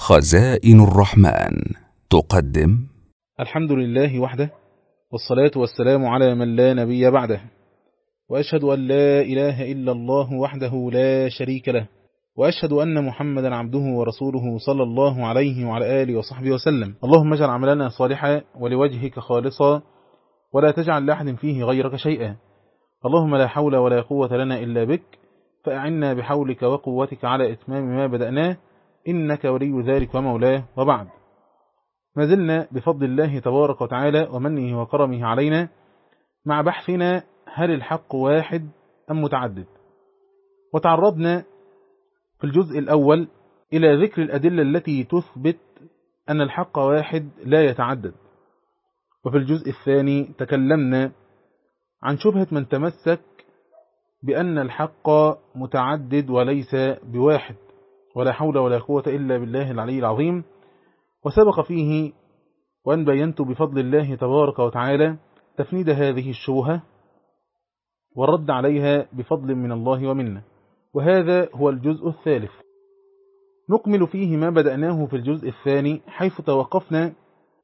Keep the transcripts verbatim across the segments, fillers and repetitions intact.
خزائن الرحمن تقدم الحمد لله وحده، والصلاة والسلام على من لا نبي بعده، وأشهد أن لا إله إلا الله وحده لا شريك له، وأشهد أن محمدا عبده ورسوله صلى الله عليه وعلى آله وصحبه وسلم. اللهم اجعل عملنا صالحا ولوجهك خالصا، ولا تجعل لأحد فيه غيرك شيئا. اللهم لا حول ولا قوة لنا إلا بك، فأعنا بحولك وقوتك على إتمام ما بدأناه، إنك ولي ذلك ومولاه. وبعد، ما زلنا بفضل الله تبارك وتعالى ومنه وكرمه علينا مع بحثنا هل الحق واحد أم متعدد، وتعرضنا في الجزء الأول إلى ذكر الأدلة التي تثبت أن الحق واحد لا يتعدد، وفي الجزء الثاني تكلمنا عن شبهة من تمسك بأن الحق متعدد وليس بواحد، ولا حول ولا قوة إلا بالله العلي العظيم. وسبق فيه وأن بينت بفضل الله تبارك وتعالى تفنيد هذه الشبهة والرد عليها بفضل من الله ومنه، وهذا هو الجزء الثالث. نكمل فيه ما بدأناه في الجزء الثاني، حيث توقفنا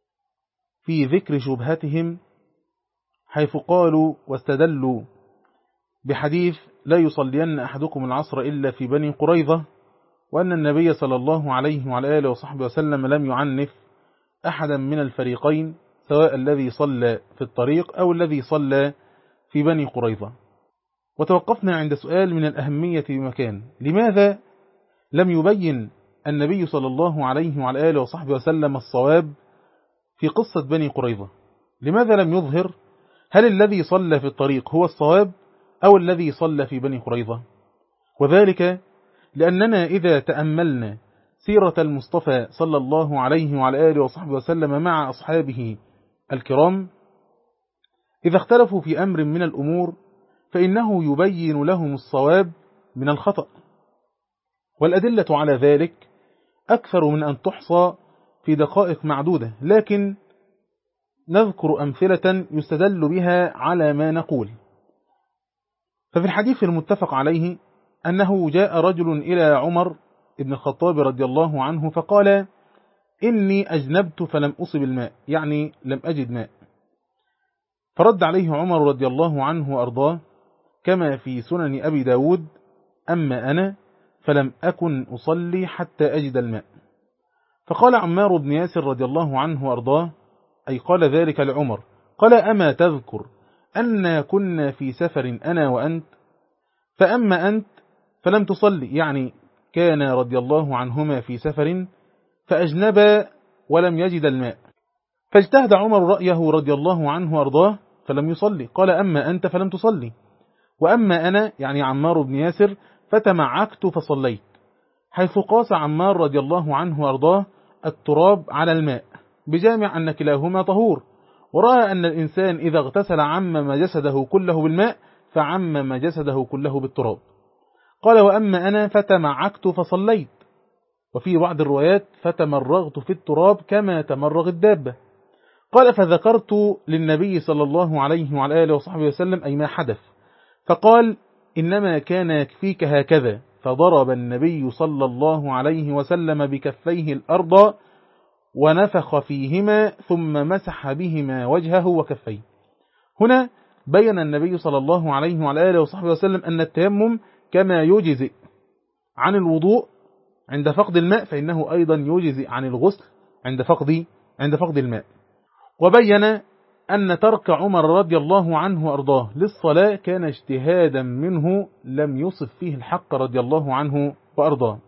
في ذكر شبهتهم، حيث قالوا واستدلوا بحديث لا يصلين أحدكم العصر إلا في بني قريظة، وأن النبي صلى الله عليه وعلى آله وصحبه وسلم لم يعنف أحدا من الفريقين، سواء الذي صلى في الطريق أو الذي صلى في بني قريظة. وتوقفنا عند سؤال من الأهمية بمكان: لماذا لم يبين النبي صلى الله عليه وعلى آله وصحبه وسلم الصواب في قصة بني قريظة؟ لماذا لم يظهر هل الذي صلى في الطريق هو الصواب أو الذي صلى في بني قريظة؟ وذلك لأننا إذا تأملنا سيرة المصطفى صلى الله عليه وعلى آله وصحبه وسلم مع أصحابه الكرام، إذا اختلفوا في أمر من الأمور فإنه يبين لهم الصواب من الخطأ، والأدلة على ذلك أكثر من أن تحصى في دقائق معدودة، لكن نذكر أمثلة يستدل بها على ما نقول. ففي الحديث المتفق عليه أنه جاء رجل إلى عمر ابن الخطاب رضي الله عنه فقال: إني أجنبت فلم أصب الماء، يعني لم أجد ماء. فرد عليه عمر رضي الله عنه وأرضاه كما في سنن أبي داود: أما أنا فلم أكن أصلي حتى أجد الماء. فقال عمار بن ياسر رضي الله عنه وأرضاه، أي قال ذلك لعمر، قال: أما تذكر أن كنا في سفر أنا وأنت، فأما أنت فلم تصلي، يعني كان رضي الله عنهما في سفر فأجنبا ولم يجد الماء، فاجتهد عمر رأيه رضي الله عنه وأرضاه فلم يصلي. قال: أما أنت فلم تصلي، وأما أنا يعني عمار بن ياسر فتمعكت فصليت، حيث قاس عمار رضي الله عنه وأرضاه التراب على الماء بجامع أن كلاهما طهور، ورأى أن الإنسان إذا اغتسل عمم جسده كله بالماء فعمم جسده كله بالتراب. قال: وأما أنا فتمعكت فصليت، وفي بعض الروايات فتمرغت في التراب كما تمرغ الدابة. قال: فذكرت للنبي صلى الله عليه وعلى آله وصحبه وسلم أي ما حدث، فقال: إنما كان يكفيك هكذا، فضرب النبي صلى الله عليه وسلم بكفيه الأرض ونفخ فيهما ثم مسح بهما وجهه وكفيه. هنا بين النبي صلى الله عليه وعلى آله وصحبه وسلم أن التيمم كما يجزئ عن الوضوء عند فقد الماء فإنه أيضا يجزئ عن الغسل عند فقد عند فقد الماء. وبين أن ترك عمر رضي الله عنه وأرضاه للصلاة كان اجتهادا منه لم يصف فيه الحق رضي الله عنه وأرضاه.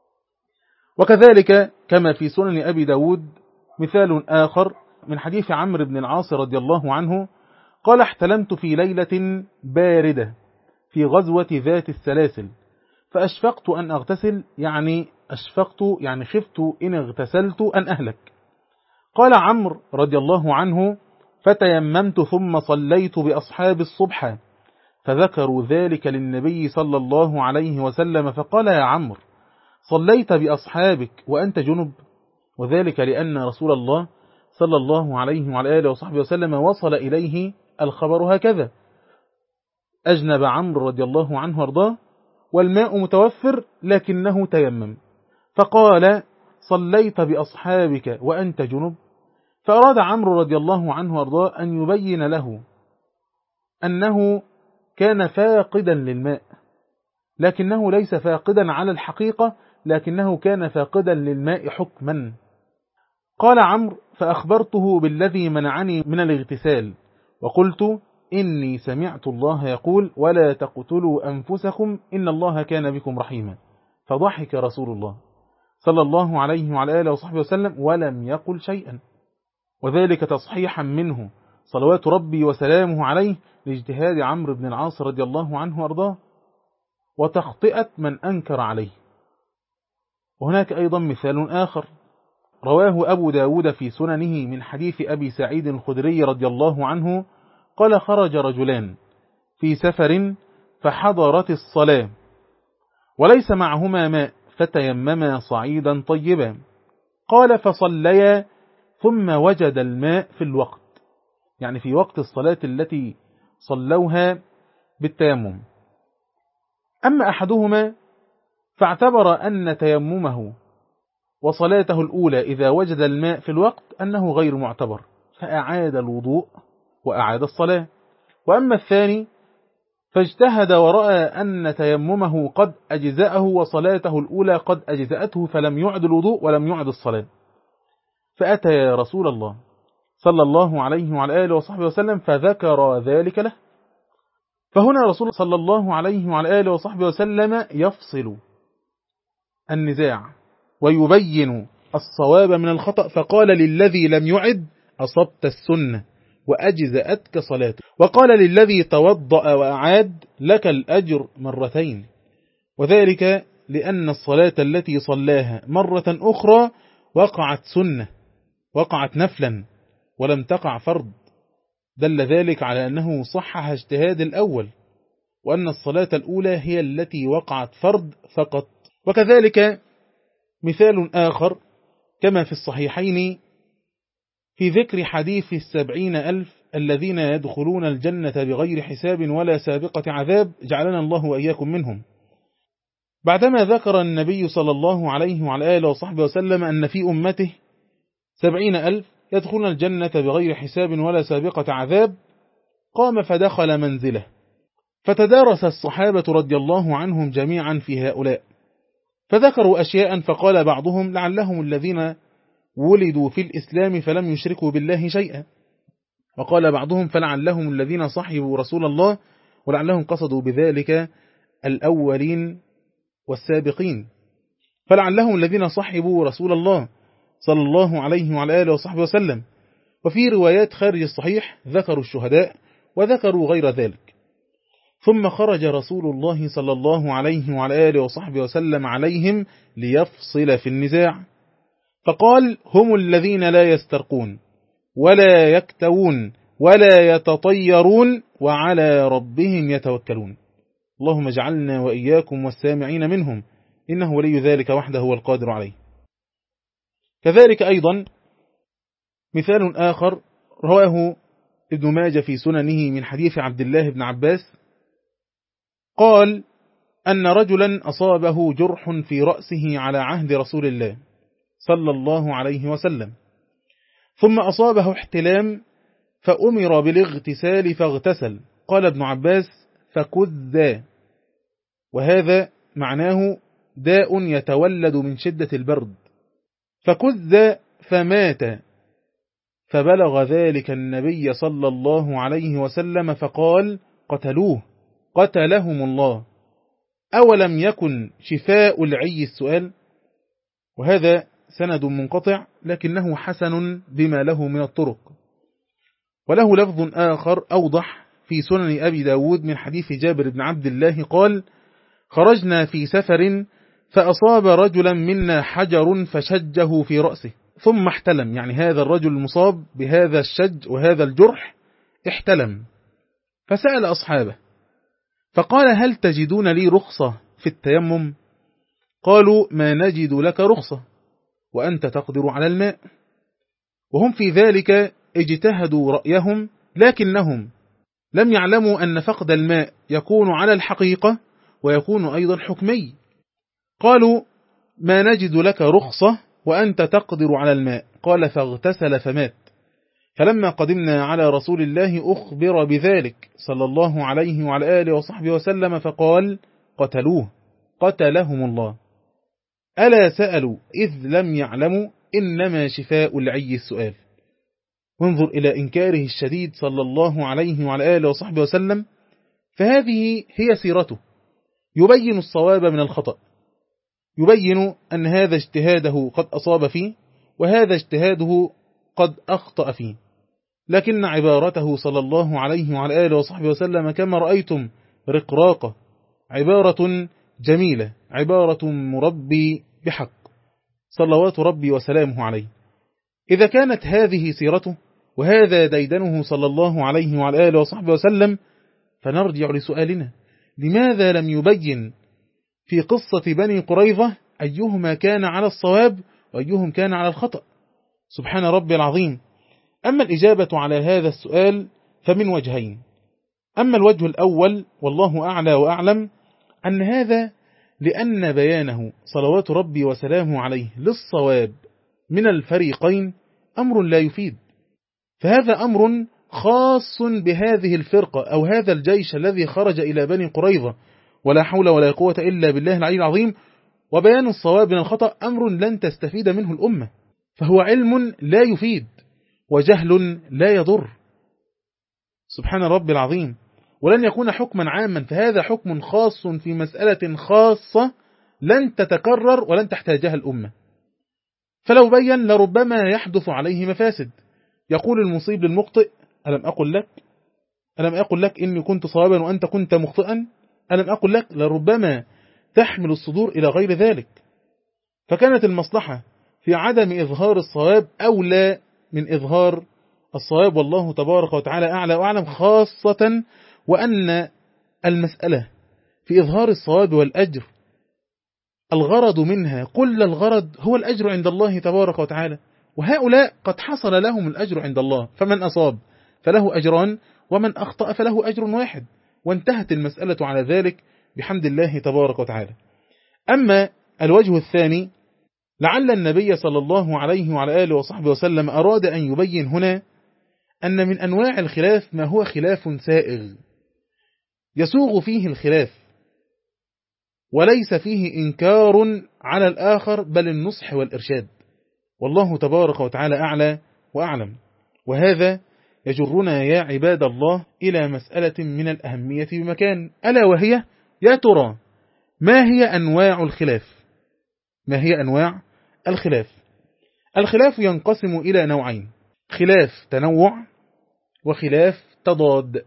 وكذلك كما في سنن أبي داود مثال آخر من حديث عمرو بن العاص رضي الله عنه قال: احتلمت في ليلة باردة في غزوة ذات السلاسل، فأشفقت أن أغتسل، يعني أشفقت يعني خفت إن اغتسلت أن أهلك. قال عمرو رضي الله عنه: فتيممت ثم صليت بأصحاب الصبح، فذكروا ذلك للنبي صلى الله عليه وسلم، فقال: يا عمرو، صليت بأصحابك وأنت جنب؟ وذلك لأن رسول الله صلى الله عليه وعلى آله وصحبه وسلم وصل إليه الخبر هكذا: أجنب عمرو رضي الله عنه وارضاه والماء متوفر لكنه تيمم، فقال: صليت بأصحابك وأنت جنب؟ فأراد عمرو رضي الله عنه وارضاه أن يبين له أنه كان فاقدا للماء، لكنه ليس فاقدا على الحقيقة، لكنه كان فاقدا للماء حكما. قال عمرو: فأخبرته بالذي منعني من الاغتسال، وقلت: إني سمعت الله يقول: ولا تقتلوا أنفسكم إن الله كان بكم رحيما. فضحك رسول الله صلى الله عليه وعلى آله وصحبه وسلم ولم يقل شيئا، وذلك تصحيحا منه صلوات ربي وسلامه عليه لاجتهاد عمرو بن العاص رضي الله عنه وارضاه، وتخطئة من أنكر عليه. وهناك أيضا مثال آخر رواه أبو داود في سننه من حديث أبي سعيد الخدري رضي الله عنه قال: خرج رجلان في سفر فحضرت الصلاة وليس معهما ماء فتيمما صعيدا طيبا. قال: فصليا ثم وجد الماء في الوقت، يعني في وقت الصلاة التي صلوها بالتيمم. أما أحدهما فاعتبر أن تيممه وصلاته الأولى إذا وجد الماء في الوقت أنه غير معتبر، فأعاد الوضوء وأعاد الصلاة. وأما الثاني فاجتهد ورأى أن تيممه قد أجزأه وصلاته الأولى قد أجزأته، فلم يعد الوضوء ولم يعد الصلاة، فأتى يا رسول الله صلى الله عليه وعلى آله وصحبه وسلم فذكر ذلك له. فهنا رسول صلى الله عليه وعلى آله وصحبه وسلم يفصل النزاع ويبين الصواب من الخطأ، فقال: للذي لم يعد أصبت السنة وأجزأتك صلاته، وقال: للذي توضأ وأعاد لك الأجر مرتين، وذلك لأن الصلاة التي صلاها مرة أخرى وقعت سنة، وقعت نفلا ولم تقع فرض، دل ذلك على أنه صحح اجتهاد الأول، وأن الصلاة الأولى هي التي وقعت فرض فقط. وكذلك مثال آخر كما في الصحيحين في ذكر حديث السبعين ألف الذين يدخلون الجنة بغير حساب ولا سابقة عذاب، جعلنا الله وإياكم منهم. بعدما ذكر النبي صلى الله عليه وعلى آله وصحبه وسلم أن في أمته سبعين ألف يدخلون الجنة بغير حساب ولا سابقة عذاب، قام فدخل منزله، فتدارس الصحابة رضي الله عنهم جميعا في هؤلاء، فذكروا أشياء، فقال بعضهم: لعلهم الذين ولدوا في الإسلام فلم يشركوا بالله شيئا. وقال بعضهم: فلعلهم الذين صحبوا رسول الله، ولعلهم قصدوا بذلك الأولين والسابقين، فلعلهم الذين صحبوا رسول الله صلى الله عليه وعلى آله وصحبه وسلم. وفي روايات خارج الصحيح ذكروا الشهداء وذكروا غير ذلك. ثم خرج رسول الله صلى الله عليه وعلى آله وصحبه وسلم عليهم ليفصل في النزاع، فقال: هم الذين لا يسترقون ولا يكتوون ولا يتطيرون وعلى ربهم يتوكلون. اللهم اجعلنا وإياكم والسامعين منهم، إنه ولي ذلك وحده هو القادر عليه. كذلك أيضا مثال آخر رواه ابن ماجه في سننه من حديث عبد الله بن عباس قال: أن رجلا أصابه جرح في رأسه على عهد رسول الله صلى الله عليه وسلم، ثم أصابه احتلام فأمر بالاغتسال فاغتسل. قال ابن عباس: فكذا، وهذا معناه داء يتولد من شدة البرد، فكذا فمات، فبلغ ذلك النبي صلى الله عليه وسلم فقال: قتلوه قتلهم الله، أولم يكن شفاء العي السؤال. وهذا سند منقطع لكنه حسن بما له من الطرق. وله لفظ آخر أوضح في سنن أبي داود من حديث جابر بن عبد الله قال: خرجنا في سفر فأصاب رجلا منا حجر فشجه في رأسه ثم احتلم، يعني هذا الرجل المصاب بهذا الشج وهذا الجرح احتلم، فسأل أصحابه فقال: هل تجدون لي رخصة في التيمم؟ قالوا: ما نجد لك رخصة وأنت تقدر على الماء. وهم في ذلك اجتهدوا رأيهم، لكنهم لم يعلموا أن فقد الماء يكون على الحقيقة ويكون أيضا حكمي. قالوا: ما نجد لك رخصة وأنت تقدر على الماء؟ قال فاغتسل فمات. فلما قدمنا على رسول الله أخبر بذلك صلى الله عليه وعلى آله وصحبه وسلم فقال قتلوه قتلهم الله. ألا سألوا إذ لم يعلموا إنما شفاء العي السؤال. وانظر إلى إنكاره الشديد صلى الله عليه وعلى آله وصحبه وسلم. فهذه هي سيرته، يبين الصواب من الخطأ، يبين أن هذا اجتهاده قد أصاب فيه وهذا اجتهاده قد أخطأ فيه، لكن عبارته صلى الله عليه وعلى آله وصحبه وسلم كما رأيتم رقراقة، عبارة جميلة، عبارة مربي بحق صلوات ربي وسلامه عليه. إذا كانت هذه سيرته وهذا ديدنه صلى الله عليه وعلى آله وصحبه وسلم، فنرجع لسؤالنا: لماذا لم يبين في قصة بني قريظة أيهما كان على الصواب وأيهم كان على الخطأ؟ سبحان ربي العظيم. أما الإجابة على هذا السؤال فمن وجهين. أما الوجه الأول والله أعلى وأعلم، أن هذا لأن بيانه صلوات ربي وسلامه عليه للصواب من الفريقين أمر لا يفيد، فهذا أمر خاص بهذه الفرقة أو هذا الجيش الذي خرج إلى بني قريظة، ولا حول ولا قوة إلا بالله العلي العظيم. وبيان الصواب من الخطأ أمر لن تستفيد منه الأمة، فهو علم لا يفيد وجهل لا يضر. سبحان ربي العظيم. ولن يكون حكما عاما، فهذا حكم خاص في مسألة خاصة لن تتكرر ولن تحتاجها الأمة. فلو بين لربما يحدث عليه مفاسد. يقول المصيب للمخطئ: ألم أقل لك ألم أقل لك إني كنت صوابا وأنت كنت مخطئا؟ ألم أقل لك؟ لربما تحمل الصدور إلى غير ذلك. فكانت المصلحة في عدم إظهار الصواب أولى من إظهار الصواب، والله تبارك وتعالى أعلى وأعلم، خاصة وأن المسألة في إظهار الصواب والأجر الغرض منها كل الغرض هو الأجر عند الله تبارك وتعالى، وهؤلاء قد حصل لهم الأجر عند الله، فمن أصاب فله أجران ومن أخطأ فله أجر واحد، وانتهت المسألة على ذلك بحمد الله تبارك وتعالى. أما الوجه الثاني، لعل النبي صلى الله عليه وعلى آله وصحبه وسلم أراد أن يبين هنا أن من أنواع الخلاف ما هو خلاف سائغ يسوغ فيه الخلاف، وليس فيه إنكار على الآخر بل النصح والإرشاد، والله تبارك وتعالى أعلى وأعلم. وهذا يجرنا يا عباد الله إلى مسألة من الأهمية بمكان، ألا وهي: يا ترى ما هي أنواع الخلاف؟ ما هي أنواع الخلاف؟ الخلاف ينقسم إلى نوعين: خلاف تنوع وخلاف تضاد.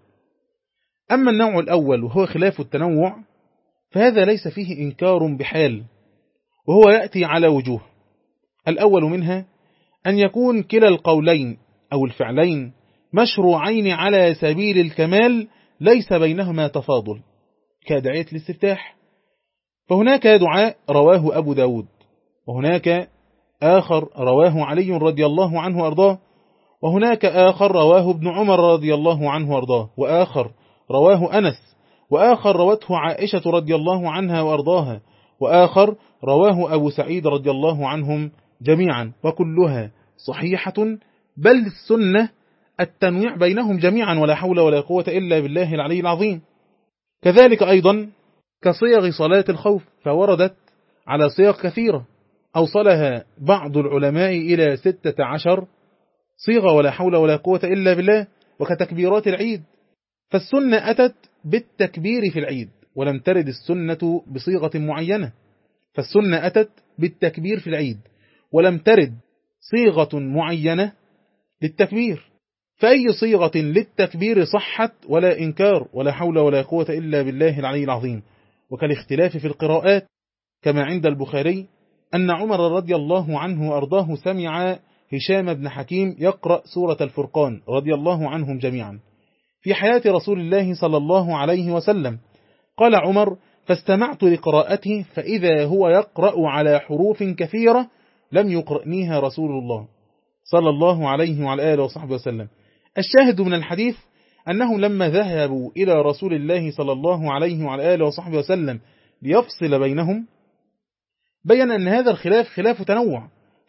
أما النوع الأول وهو خلاف التنوع فهذا ليس فيه إنكار بحال، وهو يأتي على وجوه. الأول منها أن يكون كلا القولين أو الفعلين مشروعين على سبيل الكمال ليس بينهما تفاضل، كدعية الاستفتاح، فهناك دعاء رواه أبو داود، وهناك آخر رواه علي رضي الله عنه وأرضاه، وهناك آخر رواه ابن عمر رضي الله عنه وأرضاه، وآخر رواه أنس، وآخر روته عائشة رضي الله عنها وأرضاها، وآخر رواه أبو سعيد رضي الله عنهم جميعا، وكلها صحيحة، بل السنة التنويع بينهم جميعا، ولا حول ولا قوة إلا بالله العلي العظيم. كذلك أيضا كصيغ صلاة الخوف، فوردت على صيغ كثيرة أوصلها بعض العلماء إلى ستة عشر صيغة، ولا حول ولا قوة إلا بالله. وكتكبيرات العيد، فالسنة أتت بالتكبير في العيد، ولم ترد السنة بصيغة معينة، فالسنة أتت بالتكبير في العيد ولم ترد صيغة معينة للتكبير، فأي صيغة للتكبير صحت ولا إنكار، ولا حول ولا قوة إلا بالله العلي العظيم. وكالاختلاف في القراءات، كما عند البخاري أن عمر رضي الله عنه وأرضاه سمع هشام بن حكيم يقرأ سورة الفرقان رضي الله عنهم جميعا في حياة رسول الله صلى الله عليه وسلم. قال عمر: فاستمعت لقراءته فإذا هو يقرأ على حروف كثيرة لم يقرأنيها رسول الله صلى الله عليه وعلى آله وصحبه وسلم. الشاهد من الحديث أنهم لما ذهبوا إلى رسول الله صلى الله عليه وعلى آله وصحبه وسلم ليفصل بينهم، بين أن هذا الخلاف خلاف تنوع،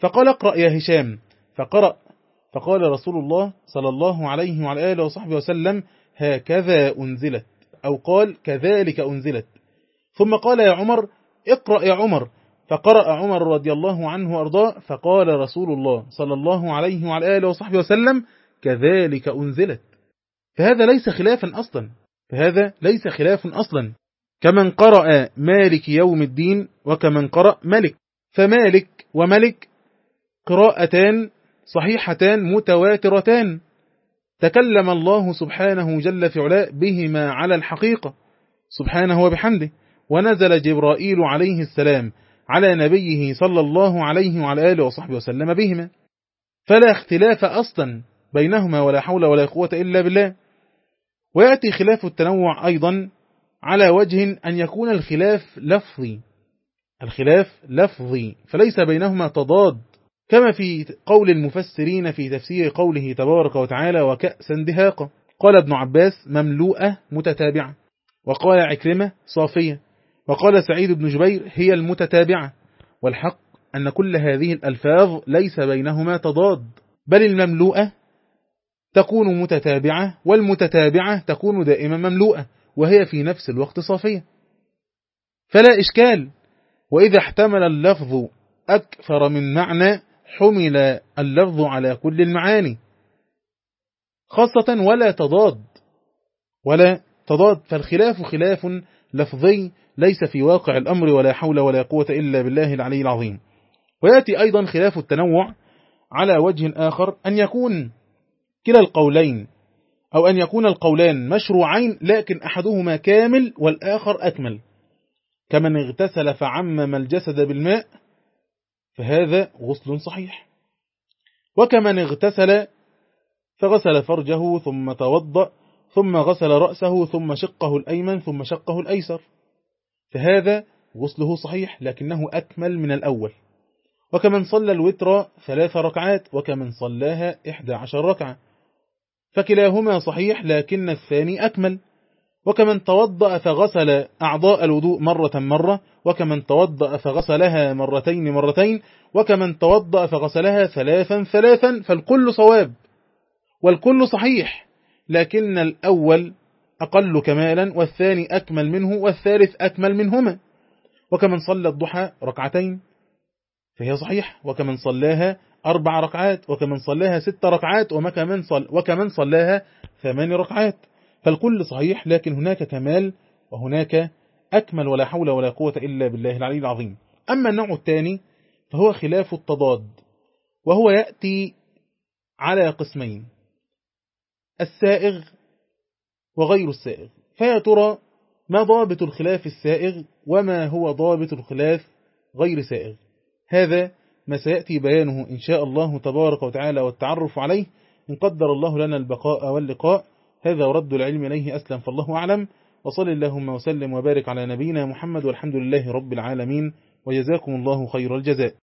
فقال اقرأ يا هشام، فقرأ، فقال رسول الله صلى الله عليه وعلى آله وصحبه وسلم هكذا أنزلت، أو قال كذلك أنزلت. ثم قال يا عمر اقرأ يا عمر، فقرأ عمر رضي الله عنه وأرضاه، فقال رسول الله صلى الله عليه وعلى آله وصحبه وسلم كذلك أنزلت. فهذا ليس خلافا أصلا، فهذا ليس خلاف أصلا. كمن قرأ مالك يوم الدين وكمن قرأ ملك، فمالك وملك قراءتان صحيحتان متواترتان، تكلم الله سبحانه جل في علاه بهما على الحقيقة سبحانه وبحمده، ونزل جبرائيل عليه السلام على نبيه صلى الله عليه وعلى آله وصحبه وسلم بهما، فلا اختلاف أصلا بينهما ولا حول ولا قوة إلا بالله. ويأتي خلاف التنوع أيضا على وجه أن يكون الخلاف لفظي، الخلاف لفظي فليس بينهما تضاد، كما في قول المفسرين في تفسير قوله تبارك وتعالى وكأسا دهاقا، قال ابن عباس مملوءة متتابعة، وقال عكرمة صافية، وقال سعيد بن جبير هي المتتابعة. والحق أن كل هذه الألفاظ ليس بينهما تضاد، بل المملوءة تكون متتابعة والمتتابعة تكون دائما مملوءة، وهي في نفس الوقت صافية، فلا إشكال. وإذا احتمل اللفظ أكثر من معنى حمل اللفظ على كل المعاني خاصة، ولا تضاد ولا تضاد فالخلاف خلاف لفظي ليس في واقع الأمر ولا حول ولا قوة إلا بالله العلي العظيم. ويأتي أيضا خلاف التنوع على وجه آخر، أن يكون كلا القولين أو أن يكون القولان مشروعين لكن أحدهما كامل والآخر أكمل، كمن اغتسل فعمم الجسد بالماء فهذا غسل صحيح، وكمن اغتسل فغسل فرجه ثم توضأ ثم غسل رأسه ثم شقه الأيمن ثم شقه الأيسر فهذا غسله صحيح لكنه أكمل من الأول. وكمن صلى الوتر ثلاث ركعات وكمن صلاها إحدى عشر ركعة فكلاهما صحيح لكن الثاني أكمل. وكمن توضأ فغسل أعضاء الوضوء مرة مرة، وكمن توضأ فغسلها مرتين مرتين، وكمن توضأ فغسلها ثلاثا ثلاثا، فالكل صواب والكل صحيح، لكن الأول أقل كمالا والثاني أكمل منه والثالث أكمل منهما. وكمن صلى الضحى ركعتين فهي صحيح، وكمن صلاها أربع ركعات، وكمن صلاها ست ركعات، وكمن صل وكمن صلاها ثمان ركعات، فالكل صحيح لكن هناك كمال وهناك أكمل ولا حول ولا قوة إلا بالله العلي العظيم. أما النوع الثاني فهو خلاف التضاد، وهو يأتي على قسمين، السائغ وغير السائغ. فيا ترى ما ضابط الخلاف السائغ وما هو ضابط الخلاف غير سائغ؟ هذا ما سيأتي بيانه إن شاء الله تبارك وتعالى والتعرف عليه إن قدر الله لنا البقاء واللقاء. هذا ورد العلم إليه أسلم، فالله أعلم، وصل اللهم وسلم وبارك على نبينا محمد، والحمد لله رب العالمين، وجزاكم الله خير الجزاء.